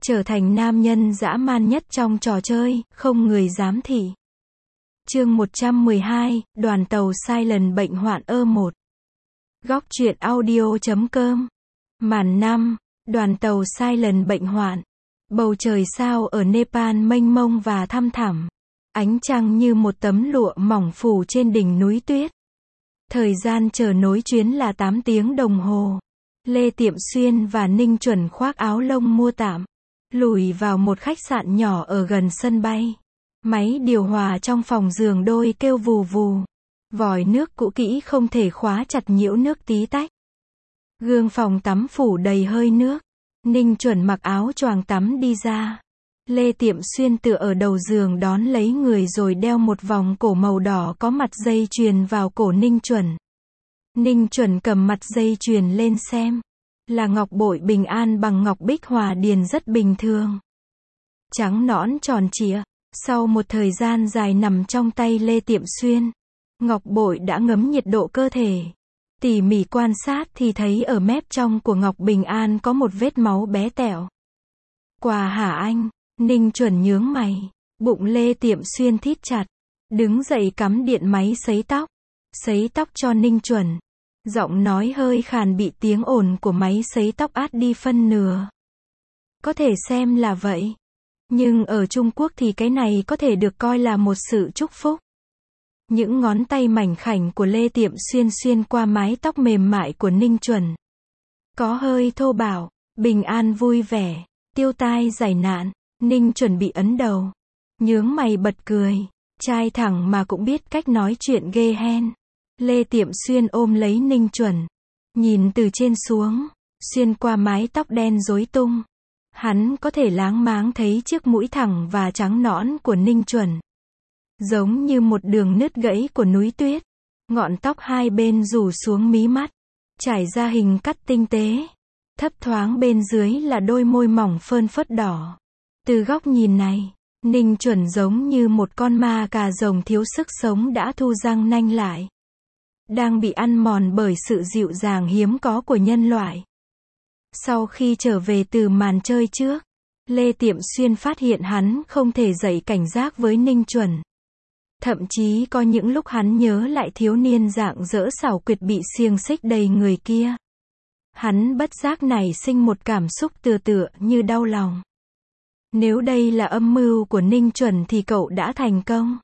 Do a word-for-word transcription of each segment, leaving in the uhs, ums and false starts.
trở thành nam nhân dã man nhất trong trò chơi, không người dám thị. Chương một trăm mười hai, đoàn tàu Silent bệnh hoạn ơ một. Góc truyện audio chấm com. Màn năm, đoàn tàu Silent bệnh hoạn. Bầu trời sao ở Nepal mênh mông và thăm thẳm. Ánh trăng như một tấm lụa mỏng phủ trên đỉnh núi tuyết. Thời gian chờ nối chuyến là tám tiếng đồng hồ. Lê Tiệm Xuyên và Ninh Chuẩn khoác áo lông mua tạm, lùi vào một khách sạn nhỏ ở gần sân bay. Máy điều hòa trong phòng giường đôi kêu vù vù. Vòi nước cũ kỹ không thể khóa chặt nhiễu nước tí tách. Gương phòng tắm phủ đầy hơi nước. Ninh Chuẩn mặc áo choàng tắm đi ra. Lê Tiệm Xuyên tựa ở đầu giường đón lấy người rồi đeo một vòng cổ màu đỏ có mặt dây chuyền vào cổ Ninh Chuẩn. Ninh Chuẩn cầm mặt dây chuyền lên xem. Là ngọc bội bình an bằng ngọc bích hòa điền rất bình thường. Trắng nõn tròn trịa. Sau một thời gian dài nằm trong tay Lê Tiệm Xuyên, ngọc bội đã ngấm nhiệt độ cơ thể. Tỉ mỉ quan sát thì thấy ở mép trong của ngọc bình an có một vết máu bé tẹo. Quà hả anh? Ninh Chuẩn nhướng mày. Bụng Lê Tiệm Xuyên thít chặt. Đứng dậy cắm điện máy sấy tóc. Sấy tóc cho Ninh Chuẩn. Giọng nói hơi khàn bị tiếng ồn của máy sấy tóc át đi phân nửa. Có thể xem là vậy. Nhưng ở Trung Quốc thì cái này có thể được coi là một sự chúc phúc. Những ngón tay mảnh khảnh của Lê Tiệm Xuyên xuyên qua mái tóc mềm mại của Ninh Chuẩn. Có hơi thô bạo, bình an vui vẻ, tiêu tai giải nạn. Ninh Chuẩn bị ấn đầu. Nhướng mày bật cười. Trai thẳng mà cũng biết cách nói chuyện ghê hen. Lê Tiệm Xuyên ôm lấy Ninh Chuẩn. Nhìn từ trên xuống, xuyên qua mái tóc đen rối tung. Hắn có thể láng máng thấy chiếc mũi thẳng và trắng nõn của Ninh Chuẩn. Giống như một đường nứt gãy của núi tuyết. Ngọn tóc hai bên rủ xuống mí mắt. Trải ra hình cắt tinh tế. Thấp thoáng bên dưới là đôi môi mỏng phơn phớt đỏ. Từ góc nhìn này, Ninh Chuẩn giống như một con ma cà rồng thiếu sức sống đã thu răng nanh lại. Đang bị ăn mòn bởi sự dịu dàng hiếm có của nhân loại. Sau khi trở về từ màn chơi trước, Lê Tiệm Xuyên phát hiện hắn không thể dậy cảnh giác với Ninh Chuẩn. Thậm chí có những lúc hắn nhớ lại thiếu niên rạng rỡ xảo quyệt bị xiềng xích đầy người kia. Hắn bất giác nảy sinh một cảm xúc tựa tựa như đau lòng. Nếu đây là âm mưu của Ninh Chuẩn thì cậu đã thành công.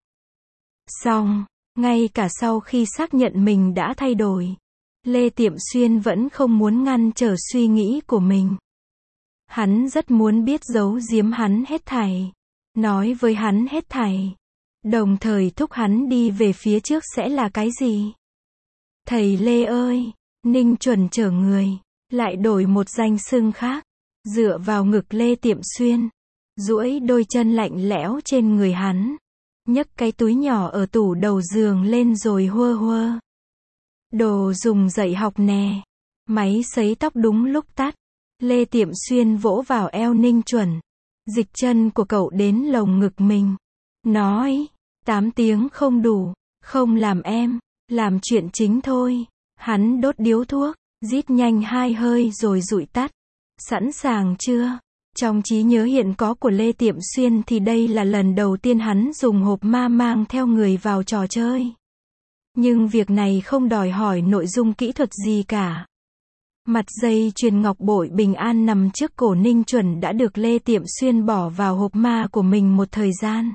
Xong, ngay cả sau khi xác nhận mình đã thay đổi, Lê Tiệm Xuyên vẫn không muốn ngăn trở suy nghĩ của mình. Hắn rất muốn biết giấu giếm hắn hết thảy. Nói với hắn hết thảy. Đồng thời thúc hắn đi về phía trước sẽ là cái gì? Thầy Lê ơi! Ninh Chuẩn chở người. Lại đổi một danh xưng khác. Dựa vào ngực Lê Tiệm Xuyên. Duỗi đôi chân lạnh lẽo trên người hắn. Nhấc cái túi nhỏ ở tủ đầu giường lên rồi huơ huơ. Đồ dùng dạy học nè. Máy sấy tóc đúng lúc tắt. Lê Tiệm Xuyên vỗ vào eo Ninh Chuẩn. Dịch chân của cậu đến lồng ngực mình. Nói, tám tiếng không đủ, không làm em, làm chuyện chính thôi. Hắn đốt điếu thuốc, rít nhanh hai hơi rồi dụi tắt. Sẵn sàng chưa? Trong trí nhớ hiện có của Lê Tiệm Xuyên thì đây là lần đầu tiên hắn dùng hộp ma mang theo người vào trò chơi. Nhưng việc này không đòi hỏi nội dung kỹ thuật gì cả. Mặt dây chuyền ngọc bội bình an nằm trước cổ Ninh Chuẩn đã được Lê Tiệm Xuyên bỏ vào hộp ma của mình một thời gian.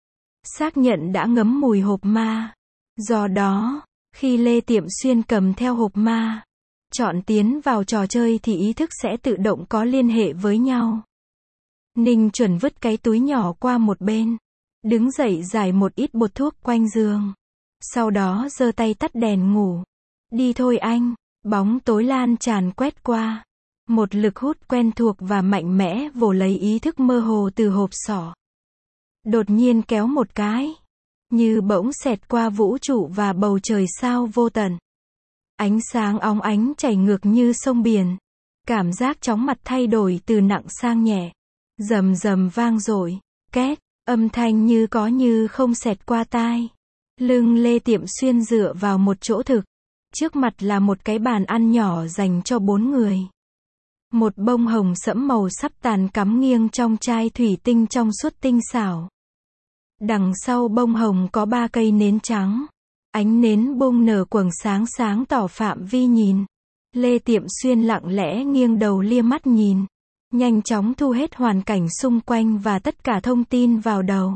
Xác nhận đã ngấm mùi hộp ma. Do đó, khi Lê Tiệm Xuyên cầm theo hộp ma, chọn tiến vào trò chơi thì ý thức sẽ tự động có liên hệ với nhau. Ninh Chuẩn vứt cái túi nhỏ qua một bên. Đứng dậy rải một ít bột thuốc quanh giường. Sau đó giơ tay tắt đèn ngủ. Đi thôi anh. Bóng tối lan tràn quét qua. Một lực hút quen thuộc và mạnh mẽ vồ lấy ý thức mơ hồ từ hộp sọ. Đột nhiên kéo một cái. Như bỗng xẹt qua vũ trụ và bầu trời sao vô tận. Ánh sáng óng ánh chảy ngược như sông biển. Cảm giác chóng mặt thay đổi từ nặng sang nhẹ. Rầm rầm vang dội. Két. Âm thanh như có như không xẹt qua tai. Lưng Lê Tiệm Xuyên dựa vào một chỗ thực. Trước mặt là một cái bàn ăn nhỏ dành cho bốn người. Một bông hồng sẫm màu sắp tàn cắm nghiêng trong chai thủy tinh trong suốt tinh xảo. Đằng sau bông hồng có ba cây nến trắng. Ánh nến bung nở quầng sáng sáng tỏ phạm vi nhìn. Lê Tiệm Xuyên lặng lẽ nghiêng đầu lia mắt nhìn. Nhanh chóng thu hết hoàn cảnh xung quanh và tất cả thông tin vào đầu.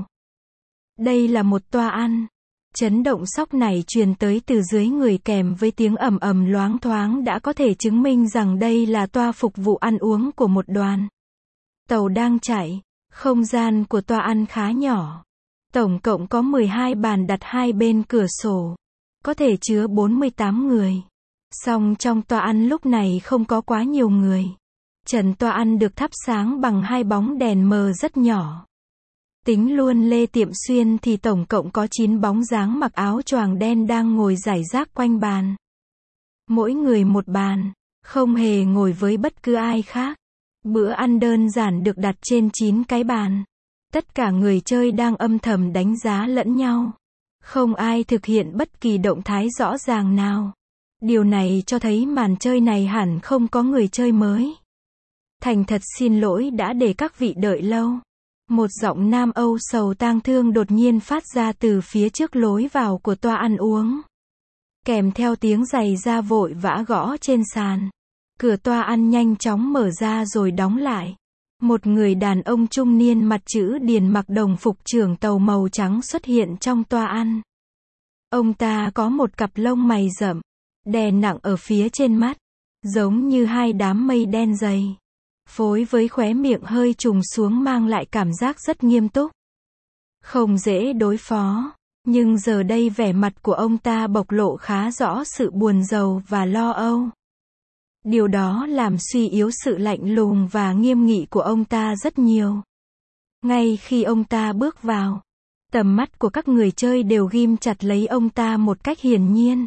Đây là một toa ăn. Chấn động sóc này truyền tới từ dưới người kèm với tiếng ầm ầm loáng thoáng đã có thể chứng minh rằng đây là toa phục vụ ăn uống của một đoàn tàu đang chạy. Không gian của toa ăn khá nhỏ. Tổng cộng có mười hai bàn đặt hai bên cửa sổ. Có thể chứa bốn mươi tám người. Song trong toa ăn lúc này không có quá nhiều người. Trần toa ăn được thắp sáng bằng hai bóng đèn mờ rất nhỏ. Tính luôn Lê Tiệm Xuyên thì tổng cộng có chín bóng dáng mặc áo choàng đen đang ngồi rải rác quanh bàn. Mỗi người một bàn, không hề ngồi với bất cứ ai khác. Bữa ăn đơn giản được đặt trên chín cái bàn. Tất cả người chơi đang âm thầm đánh giá lẫn nhau. Không ai thực hiện bất kỳ động thái rõ ràng nào. Điều này cho thấy màn chơi này hẳn không có người chơi mới. Thành thật xin lỗi đã để các vị đợi lâu. Một giọng nam Âu sầu tang thương đột nhiên phát ra từ phía trước lối vào của toa ăn uống. Kèm theo tiếng giày da vội vã gõ trên sàn. Cửa toa ăn nhanh chóng mở ra rồi đóng lại. Một người đàn ông trung niên mặt chữ điền mặc đồng phục trưởng tàu màu trắng xuất hiện trong toa ăn. Ông ta có một cặp lông mày rậm, đè nặng ở phía trên mắt, giống như hai đám mây đen dày. Phối với khóe miệng hơi trùng xuống mang lại cảm giác rất nghiêm túc. Không dễ đối phó, nhưng giờ đây vẻ mặt của ông ta bộc lộ khá rõ sự buồn rầu và lo âu. Điều đó làm suy yếu sự lạnh lùng và nghiêm nghị của ông ta rất nhiều. Ngay khi ông ta bước vào, tầm mắt của các người chơi đều ghim chặt lấy ông ta một cách hiển nhiên.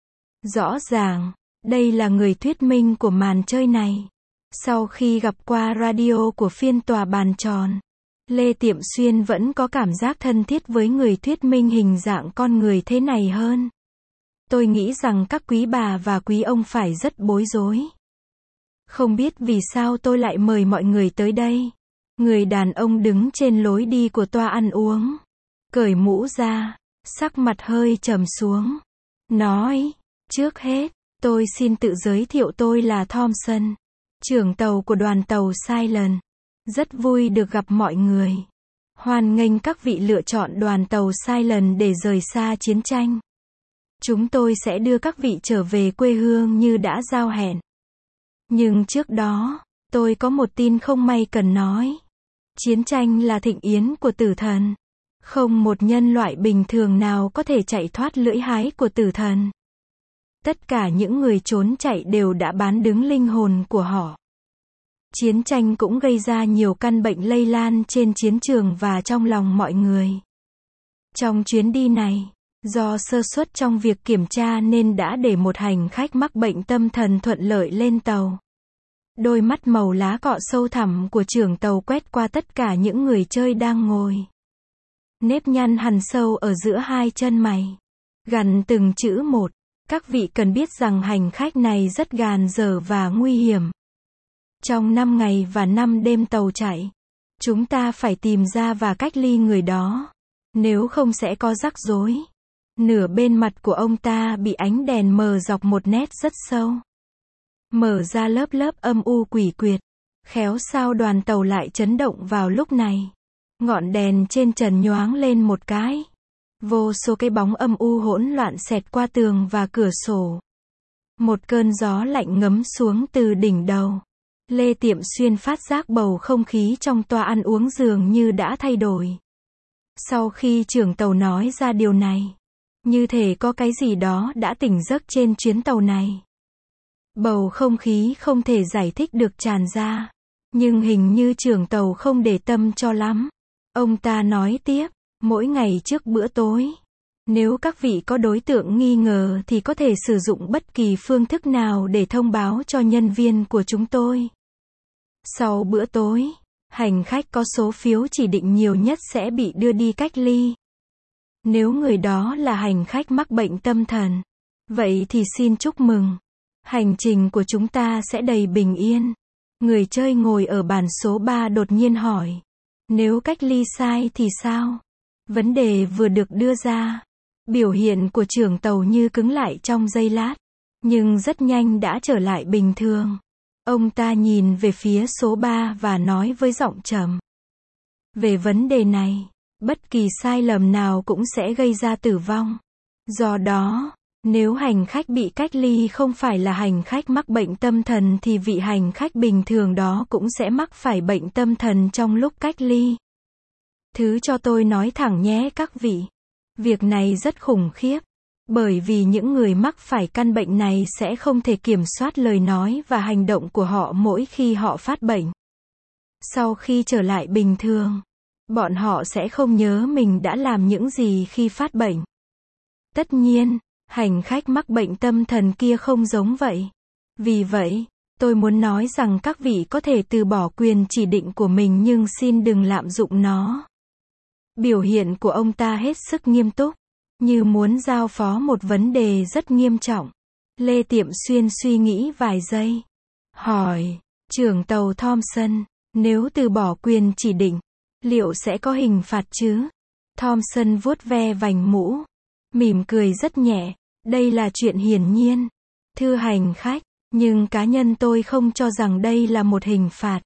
Rõ ràng, đây là người thuyết minh của màn chơi này. Sau khi gặp qua radio của phiên tòa bàn tròn, Lê Tiệm Xuyên vẫn có cảm giác thân thiết với người thuyết minh hình dạng con người thế này hơn. Tôi nghĩ rằng các quý bà và quý ông phải rất bối rối. Không biết vì sao tôi lại mời mọi người tới đây. Người đàn ông đứng trên lối đi của toa ăn uống, cởi mũ ra, sắc mặt hơi trầm xuống. Nói, trước hết, tôi xin tự giới thiệu tôi là Thompson, trưởng tàu của đoàn tàu Silent. Rất vui được gặp mọi người. Hoan nghênh các vị lựa chọn đoàn tàu Silent để rời xa chiến tranh. Chúng tôi sẽ đưa các vị trở về quê hương như đã giao hẹn. Nhưng trước đó, tôi có một tin không may cần nói. Chiến tranh là thịnh yến của tử thần. Không một nhân loại bình thường nào có thể chạy thoát lưỡi hái của tử thần. Tất cả những người trốn chạy đều đã bán đứng linh hồn của họ. Chiến tranh cũng gây ra nhiều căn bệnh lây lan trên chiến trường và trong lòng mọi người. Trong chuyến đi này, do sơ suất trong việc kiểm tra nên đã để một hành khách mắc bệnh tâm thần thuận lợi lên tàu. Đôi mắt màu lá cọ sâu thẳm của trưởng tàu quét qua tất cả những người chơi đang ngồi. Nếp nhăn hằn sâu ở giữa hai chân mày. Gằn từng chữ một. Các vị cần biết rằng hành khách này rất gàn dở và nguy hiểm. Trong năm ngày và năm đêm tàu chạy, chúng ta phải tìm ra và cách ly người đó. Nếu không sẽ có rắc rối. Nửa bên mặt của ông ta bị ánh đèn mờ dọc một nét rất sâu. Mở ra lớp lớp âm u quỷ quyệt. Khéo sao đoàn tàu lại chấn động vào lúc này. Ngọn đèn trên trần nhoáng lên một cái. Vô số cái bóng âm u hỗn loạn xẹt qua tường và cửa sổ. Một cơn gió lạnh ngấm xuống từ đỉnh đầu. Lê Tiệm Xuyên phát giác bầu không khí trong toa ăn uống dường như đã thay đổi. Sau khi trưởng tàu nói ra điều này, như thể có cái gì đó đã tỉnh giấc trên chuyến tàu này. Bầu không khí không thể giải thích được tràn ra. Nhưng hình như trưởng tàu không để tâm cho lắm. Ông ta nói tiếp, mỗi ngày trước bữa tối, nếu các vị có đối tượng nghi ngờ thì có thể sử dụng bất kỳ phương thức nào để thông báo cho nhân viên của chúng tôi. Sau bữa tối, hành khách có số phiếu chỉ định nhiều nhất sẽ bị đưa đi cách ly. Nếu người đó là hành khách mắc bệnh tâm thần, vậy thì xin chúc mừng. Hành trình của chúng ta sẽ đầy bình yên. Người chơi ngồi ở bàn số ba đột nhiên hỏi. Nếu cách ly sai thì sao? Vấn đề vừa được đưa ra. Biểu hiện của trưởng tàu như cứng lại trong giây lát. Nhưng rất nhanh đã trở lại bình thường. Ông ta nhìn về phía số ba và nói với giọng trầm. Về vấn đề này, bất kỳ sai lầm nào cũng sẽ gây ra tử vong. Do đó, nếu hành khách bị cách ly không phải là hành khách mắc bệnh tâm thần thì vị hành khách bình thường đó cũng sẽ mắc phải bệnh tâm thần trong lúc cách ly. Thứ cho tôi nói thẳng nhé các vị. Việc này rất khủng khiếp. Bởi vì những người mắc phải căn bệnh này sẽ không thể kiểm soát lời nói và hành động của họ mỗi khi họ phát bệnh. Sau khi trở lại bình thường, bọn họ sẽ không nhớ mình đã làm những gì khi phát bệnh. Tất nhiên, hành khách mắc bệnh tâm thần kia không giống vậy. Vì vậy, tôi muốn nói rằng các vị có thể từ bỏ quyền chỉ định của mình nhưng xin đừng lạm dụng nó. Biểu hiện của ông ta hết sức nghiêm túc, như muốn giao phó một vấn đề rất nghiêm trọng. Lê Tiệm Xuyên suy nghĩ vài giây. Hỏi, trưởng tàu Thompson, nếu từ bỏ quyền chỉ định, liệu sẽ có hình phạt chứ? Thompson vuốt ve vành mũ, mỉm cười rất nhẹ. Đây là chuyện hiển nhiên. Thưa hành khách, nhưng cá nhân tôi không cho rằng đây là một hình phạt.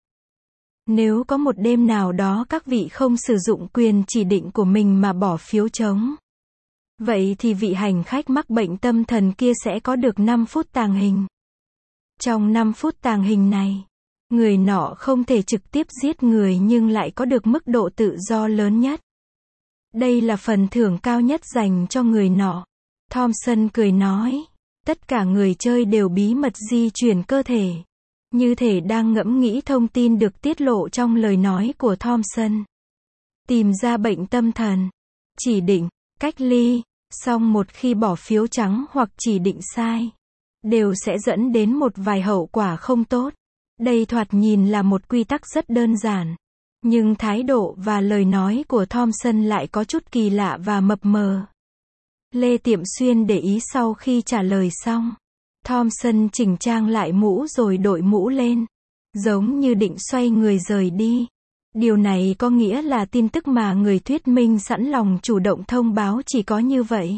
Nếu có một đêm nào đó các vị không sử dụng quyền chỉ định của mình mà bỏ phiếu trống, vậy thì vị hành khách mắc bệnh tâm thần kia sẽ có được năm phút tàng hình. Trong năm phút tàng hình này, người nọ không thể trực tiếp giết người nhưng lại có được mức độ tự do lớn nhất. Đây là phần thưởng cao nhất dành cho người nọ. Thompson cười nói. Tất cả người chơi đều bí mật di chuyển cơ thể. Như thể đang ngẫm nghĩ thông tin được tiết lộ trong lời nói của Thompson. Tìm ra bệnh tâm thần, chỉ định, cách ly, song một khi bỏ phiếu trắng hoặc chỉ định sai, đều sẽ dẫn đến một vài hậu quả không tốt. Đây thoạt nhìn là một quy tắc rất đơn giản. Nhưng thái độ và lời nói của Thompson lại có chút kỳ lạ và mập mờ. Lê Tiệm Xuyên để ý sau khi trả lời xong. Thompson chỉnh trang lại mũ rồi đội mũ lên. Giống như định xoay người rời đi. Điều này có nghĩa là tin tức mà người thuyết minh sẵn lòng chủ động thông báo chỉ có như vậy.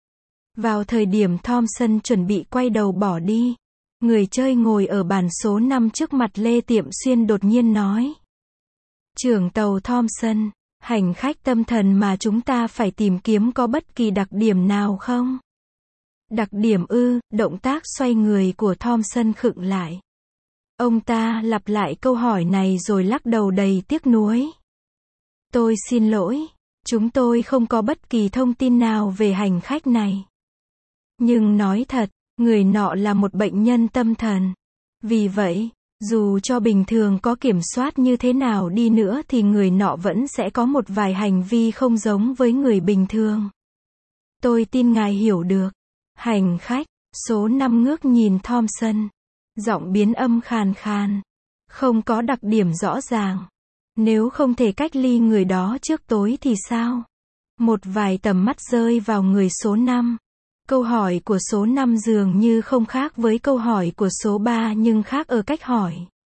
Vào thời điểm Thompson chuẩn bị quay đầu bỏ đi, người chơi ngồi ở bàn số năm trước mặt Lê Tiệm Xuyên đột nhiên nói. Trưởng tàu Thompson, hành khách tâm thần mà chúng ta phải tìm kiếm có bất kỳ đặc điểm nào không? Đặc điểm ư? Động tác xoay người của Thompson khựng lại. Ông ta lặp lại câu hỏi này rồi lắc đầu đầy tiếc nuối. Tôi xin lỗi, chúng tôi không có bất kỳ thông tin nào về hành khách này. Nhưng nói thật, người nọ là một bệnh nhân tâm thần. Vì vậy, dù cho bình thường có kiểm soát như thế nào đi nữa thì người nọ vẫn sẽ có một vài hành vi không giống với người bình thường. Tôi tin ngài hiểu được. Hành khách, số năm ngước nhìn Thompson. Giọng biến âm khàn khàn. Không có đặc điểm rõ ràng. Nếu không thể cách ly người đó trước tối thì sao? Một vài tầm mắt rơi vào người số năm. Câu hỏi của số năm dường như không khác với câu hỏi của số ba nhưng khác ở cách hỏi.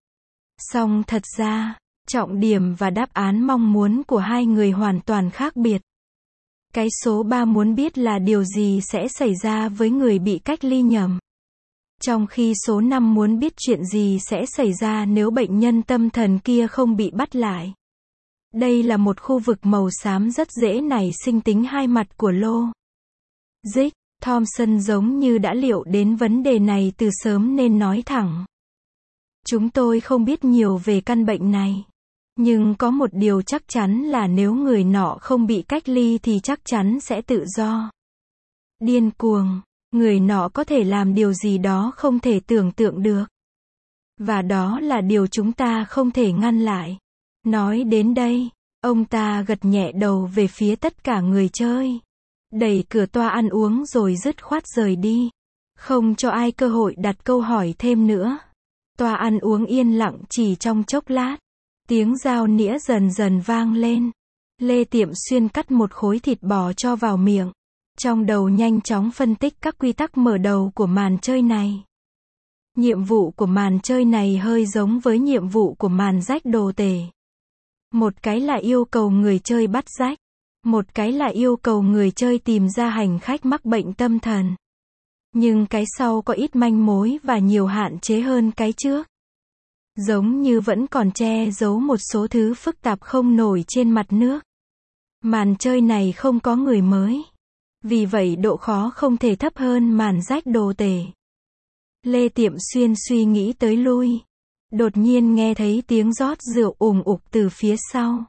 Song thật ra, trọng điểm và đáp án mong muốn của hai người hoàn toàn khác biệt. Cái số ba muốn biết là điều gì sẽ xảy ra với người bị cách ly nhầm. Trong khi số năm muốn biết chuyện gì sẽ xảy ra nếu bệnh nhân tâm thần kia không bị bắt lại. Đây là một khu vực màu xám rất dễ nảy sinh tính hai mặt của lô. Dích, Thompson giống như đã liệu đến vấn đề này từ sớm nên nói thẳng. Chúng tôi không biết nhiều về căn bệnh này. Nhưng có một điều chắc chắn là nếu người nọ không bị cách ly thì chắc chắn sẽ tự do. Điên cuồng, người nọ có thể làm điều gì đó không thể tưởng tượng được. Và đó là điều chúng ta không thể ngăn lại. Nói đến đây, ông ta gật nhẹ đầu về phía tất cả người chơi. Đẩy cửa toa ăn uống rồi dứt khoát rời đi. Không cho ai cơ hội đặt câu hỏi thêm nữa. Toa ăn uống yên lặng chỉ trong chốc lát. Tiếng dao nĩa dần dần vang lên. Lê Tiệm Xuyên cắt một khối thịt bò cho vào miệng. Trong đầu nhanh chóng phân tích các quy tắc mở đầu của màn chơi này. Nhiệm vụ của màn chơi này hơi giống với nhiệm vụ của màn rách đồ tể. Một cái là yêu cầu người chơi bắt rách, một cái là yêu cầu người chơi tìm ra hành khách mắc bệnh tâm thần. Nhưng cái sau có ít manh mối và nhiều hạn chế hơn cái trước. Giống như vẫn còn che giấu một số thứ phức tạp không nổi trên mặt nước. Màn chơi này không có người mới. Vì vậy độ khó không thể thấp hơn màn rách đồ tể. Lê Tiệm Xuyên suy nghĩ tới lui. Đột nhiên nghe thấy tiếng rót rượu ùm ục từ phía sau.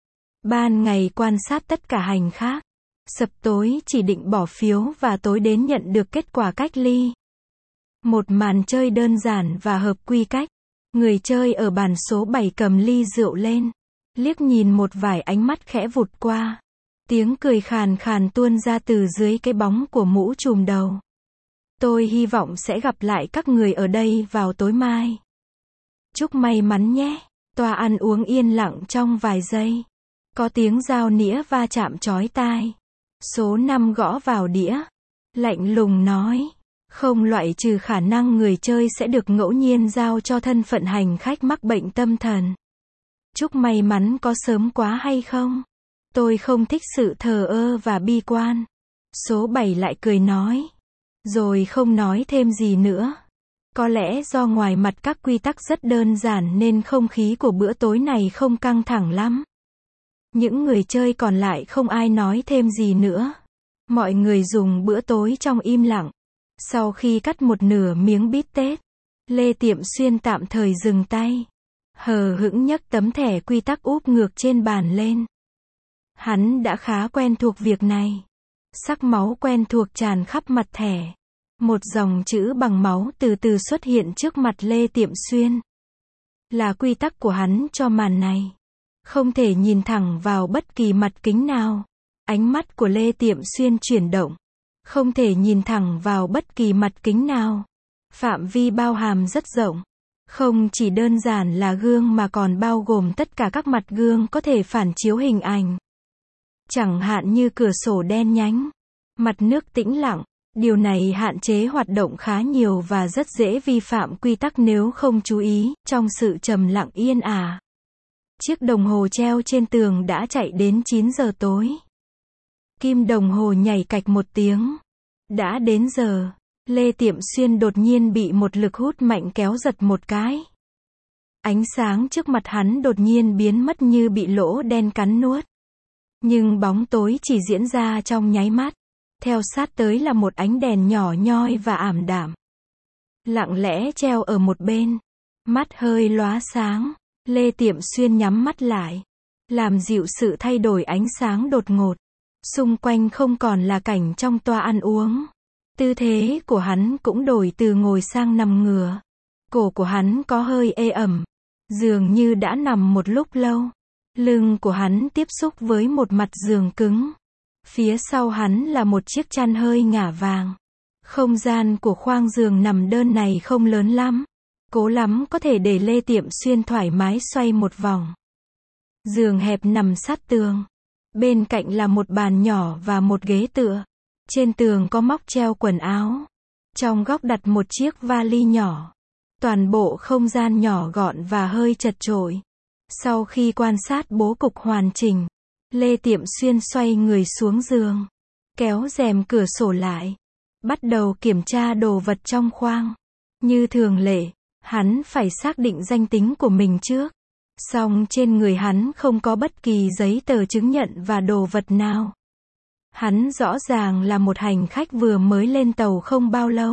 Ban ngày quan sát tất cả hành khác. Sập tối chỉ định bỏ phiếu và tối đến nhận được kết quả cách ly. Một màn chơi đơn giản và hợp quy cách. Người chơi ở bàn số bảy cầm ly rượu lên. Liếc nhìn một vài ánh mắt khẽ vụt qua. Tiếng cười khàn khàn tuôn ra từ dưới cái bóng của mũ trùm đầu. Tôi hy vọng sẽ gặp lại các người ở đây vào tối mai. Chúc may mắn nhé. Tòa ăn uống yên lặng trong vài giây. Có tiếng dao nĩa va chạm chói tai. Số năm gõ vào đĩa. Lạnh lùng nói. Không loại trừ khả năng người chơi sẽ được ngẫu nhiên giao cho thân phận hành khách mắc bệnh tâm thần. Chúc may mắn có sớm quá hay không? Tôi không thích sự thờ ơ và bi quan. Số bảy lại cười nói. Rồi không nói thêm gì nữa. Có lẽ do ngoài mặt các quy tắc rất đơn giản nên không khí của bữa tối này không căng thẳng lắm. Những người chơi còn lại không ai nói thêm gì nữa. Mọi người dùng bữa tối trong im lặng. Sau khi cắt một nửa miếng bít tết, Lê Tiệm Xuyên tạm thời dừng tay. Hờ hững nhấc tấm thẻ quy tắc úp ngược trên bàn lên. Hắn đã khá quen thuộc việc này. Sắc máu quen thuộc tràn khắp mặt thẻ. Một dòng chữ bằng máu từ từ xuất hiện trước mặt Lê Tiệm Xuyên. Là quy tắc của hắn cho màn này. Không thể nhìn thẳng vào bất kỳ mặt kính nào. Ánh mắt của Lê Tiệm Xuyên chuyển động. Không thể nhìn thẳng vào bất kỳ mặt kính nào. Phạm vi bao hàm rất rộng. Không chỉ đơn giản là gương mà còn bao gồm tất cả các mặt gương có thể phản chiếu hình ảnh. Chẳng hạn như cửa sổ đen nhánh, mặt nước tĩnh lặng. Điều này hạn chế hoạt động khá nhiều và rất dễ vi phạm quy tắc nếu không chú ý, trong sự trầm lặng yên ả. Chiếc đồng hồ treo trên tường đã chạy đến chín giờ tối. Kim đồng hồ nhảy cạch một tiếng. Đã đến giờ. Lê Tiệm Xuyên đột nhiên bị một lực hút mạnh kéo giật một cái. Ánh sáng trước mặt hắn đột nhiên biến mất như bị lỗ đen cắn nuốt. Nhưng bóng tối chỉ diễn ra trong nháy mắt. Theo sát tới là một ánh đèn nhỏ nhoi và ảm đạm. Lặng lẽ treo ở một bên. Mắt hơi lóa sáng. Lê Tiệm Xuyên nhắm mắt lại. Làm dịu sự thay đổi ánh sáng đột ngột. Xung quanh không còn là cảnh trong toa ăn uống. Tư thế của hắn cũng đổi từ ngồi sang nằm ngửa. Cổ của hắn có hơi ê ẩm. Dường như đã nằm một lúc lâu. Lưng của hắn tiếp xúc với một mặt giường cứng. Phía sau hắn là một chiếc chăn hơi ngả vàng. Không gian của khoang giường nằm đơn này không lớn lắm. Cố lắm có thể để Lê Tiệm Xuyên thoải mái xoay một vòng. Giường hẹp nằm sát tường. Bên cạnh là một bàn nhỏ và một ghế tựa. Trên tường có móc treo quần áo. Trong góc đặt một chiếc vali nhỏ. Toàn bộ không gian nhỏ gọn và hơi chật chội. Sau khi quan sát bố cục hoàn chỉnh, Lê Tiệm Xuyên xoay người xuống giường. Kéo rèm cửa sổ lại. Bắt đầu kiểm tra đồ vật trong khoang. Như thường lệ, hắn phải xác định danh tính của mình trước. Song trên người hắn không có bất kỳ giấy tờ chứng nhận và đồ vật nào. Hắn rõ ràng là một hành khách vừa mới lên tàu không bao lâu.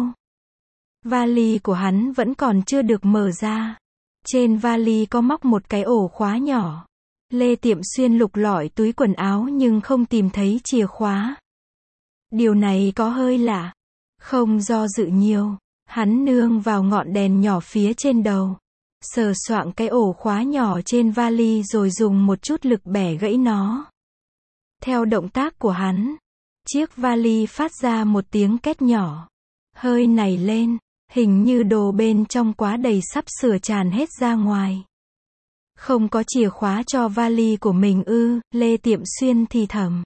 Vali của hắn vẫn còn chưa được mở ra. Trên vali có móc một cái ổ khóa nhỏ. Lê Tiệm Xuyên lục lọi túi quần áo nhưng không tìm thấy chìa khóa. Điều này có hơi lạ. Không do dự nhiều, hắn nương vào ngọn đèn nhỏ phía trên đầu. Sờ soạng cái ổ khóa nhỏ trên vali rồi dùng một chút lực bẻ gãy nó. Theo động tác của hắn, chiếc vali phát ra một tiếng két nhỏ. Hơi nảy lên, hình như đồ bên trong quá đầy sắp sửa tràn hết ra ngoài. Không có chìa khóa cho vali của mình ư, Lê Tiệm Xuyên thì thầm.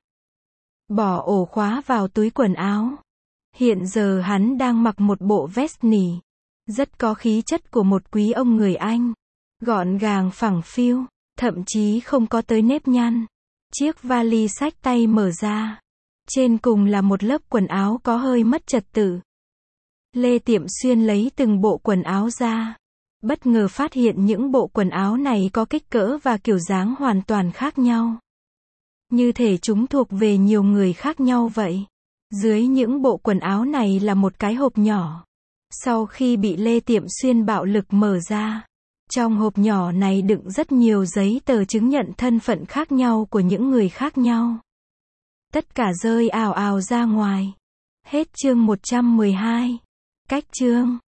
Bỏ ổ khóa vào túi quần áo. Hiện giờ hắn đang mặc một bộ vest nỉ. Rất có khí chất của một quý ông người Anh. Gọn gàng phẳng phiu, thậm chí không có tới nếp nhăn. Chiếc vali xách tay mở ra. Trên cùng là một lớp quần áo có hơi mất trật tự. Lê Tiệm Xuyên lấy từng bộ quần áo ra. Bất ngờ phát hiện những bộ quần áo này có kích cỡ và kiểu dáng hoàn toàn khác nhau. Như thể chúng thuộc về nhiều người khác nhau vậy. Dưới những bộ quần áo này là một cái hộp nhỏ. Sau khi bị Lê Tiệm Xuyên bạo lực mở ra, trong hộp nhỏ này đựng rất nhiều giấy tờ chứng nhận thân phận khác nhau của những người khác nhau. Tất cả rơi ào ào ra ngoài. Hết chương một trăm mười hai. Cách chương